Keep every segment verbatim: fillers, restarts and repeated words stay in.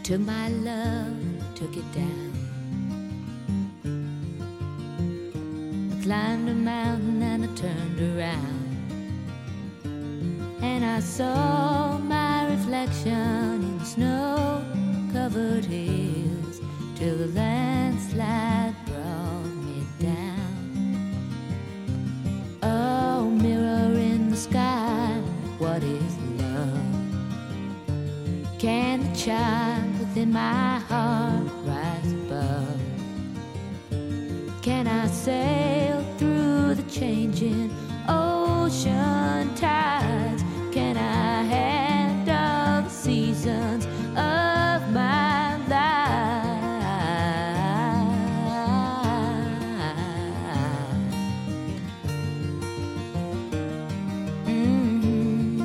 took my love, took it down. I climbed a mountain and I turned around, and I saw my reflection in snow-covered hills till the landslide brought me down. Oh, mirror in the sky, what is love? Can the child within my heart rise above? Can I sail through the changing ocean tides? Can I handle the seasons of my life? Mm-hmm.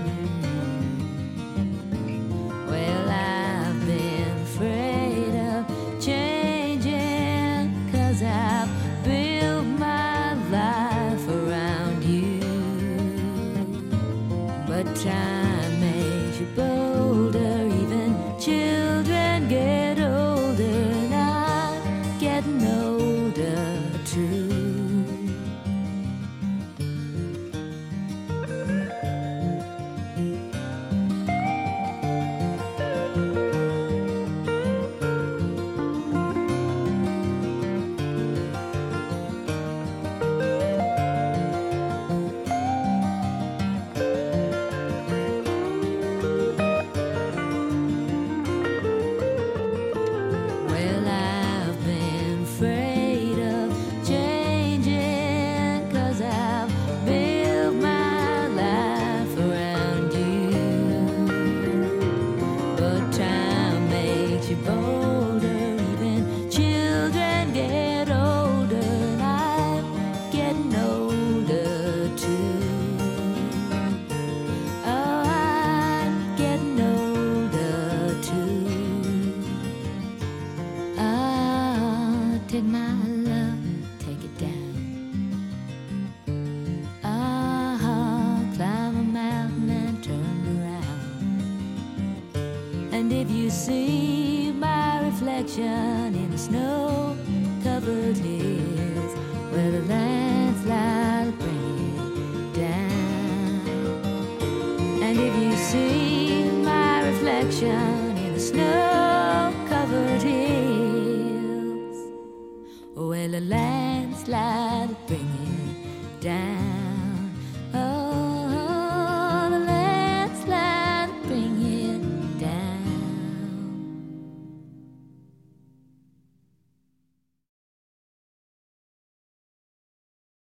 Well, I've been afraid of changing, 'cause I've built my life around you. But time makes you bolder, even children get older, and I'm getting older too. Well, I've been afraid of changing, 'cause I've built my life around you. But time makes you bolder, even children get older, and I'm getting older too. Oh, I'm getting older too. Ah, take my love, take it down. Ah, climb a mountain and turn around. And if you see my reflection in the snow-covered hills, where the landslide will bring it down. And if you see my reflection in the snow-covered hills, well, the landslide will bring it